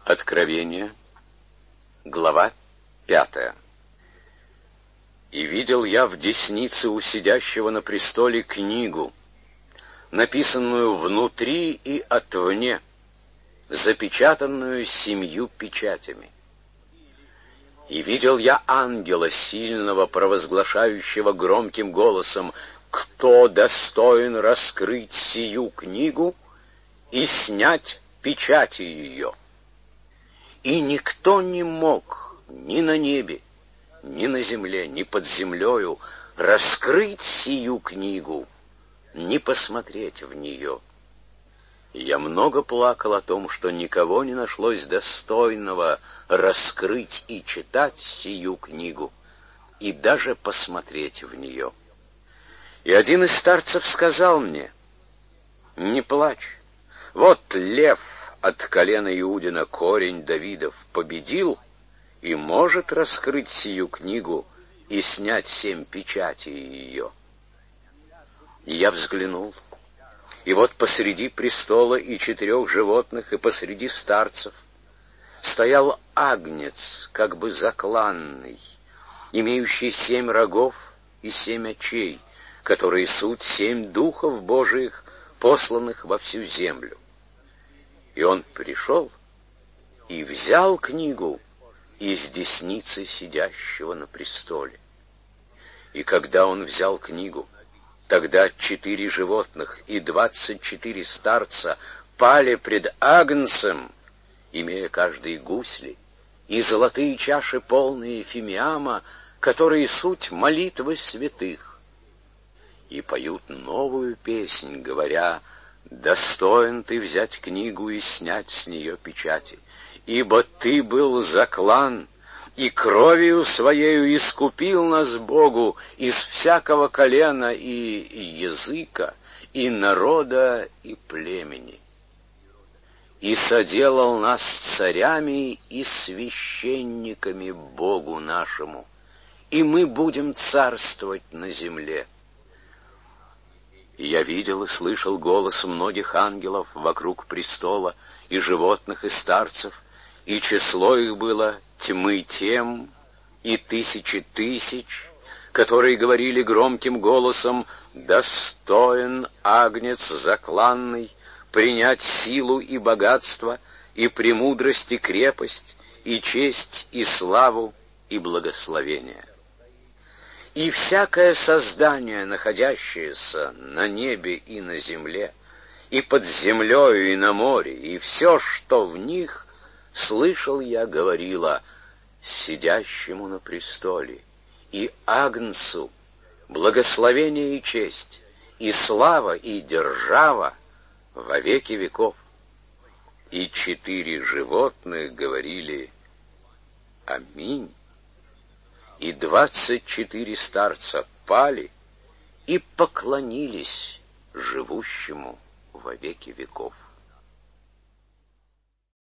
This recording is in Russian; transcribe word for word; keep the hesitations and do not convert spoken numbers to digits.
Откровение, глава пятая. «И видел я в деснице у сидящего на престоле книгу, написанную внутри и отвне, запечатанную семью печатями. И видел я ангела сильного, провозглашающего громким голосом: кто достоин раскрыть сию книгу и снять печати ее? И никто не мог ни на небе, ни на земле, ни под землею раскрыть сию книгу, ни посмотреть в нее. И я много плакал о том, что никого не нашлось достойного раскрыть и читать сию книгу, и даже посмотреть в нее. И один из старцев сказал мне: не плачь, вот лев от колена Иудина, корень Давидов, победил и может раскрыть сию книгу и снять семь печатей ее. И я взглянул, и вот посреди престола и четырех животных, и посреди старцев стоял агнец, как бы закланный, имеющий семь рогов и семь очей, которые суть семь духов Божиих, посланных во всю землю. И он пришел и взял книгу из десницы сидящего на престоле. И когда он взял книгу, тогда четыре животных и двадцать четыре старца пали пред агнцем, имея каждый гусли, и золотые чаши, полные фимиама, которые суть молитвы святых, и поют новую песнь, говоря: достоин ты взять книгу и снять с нее печати, ибо ты был заклан, и кровью своею искупил нас Богу из всякого колена и языка, и народа, и племени, и соделал нас царями и священниками Богу нашему, и мы будем царствовать на земле. И я видел и слышал голос многих ангелов вокруг престола, и животных, и старцев, и число их было тьмы тем, и тысячи тысяч, которые говорили громким голосом: достоин агнец закланный принять силу и богатство, и премудрость, и крепость, и честь, и славу, и благословение. И всякое создание, находящееся на небе и на земле, и под землею, и на море, и все, что в них, слышал я, говорило: сидящему на престоле и агнцу благословение и честь, и слава, и держава во веки веков. И четыре животных говорили: аминь. И двадцать четыре старца пали и поклонились живущему во веки веков.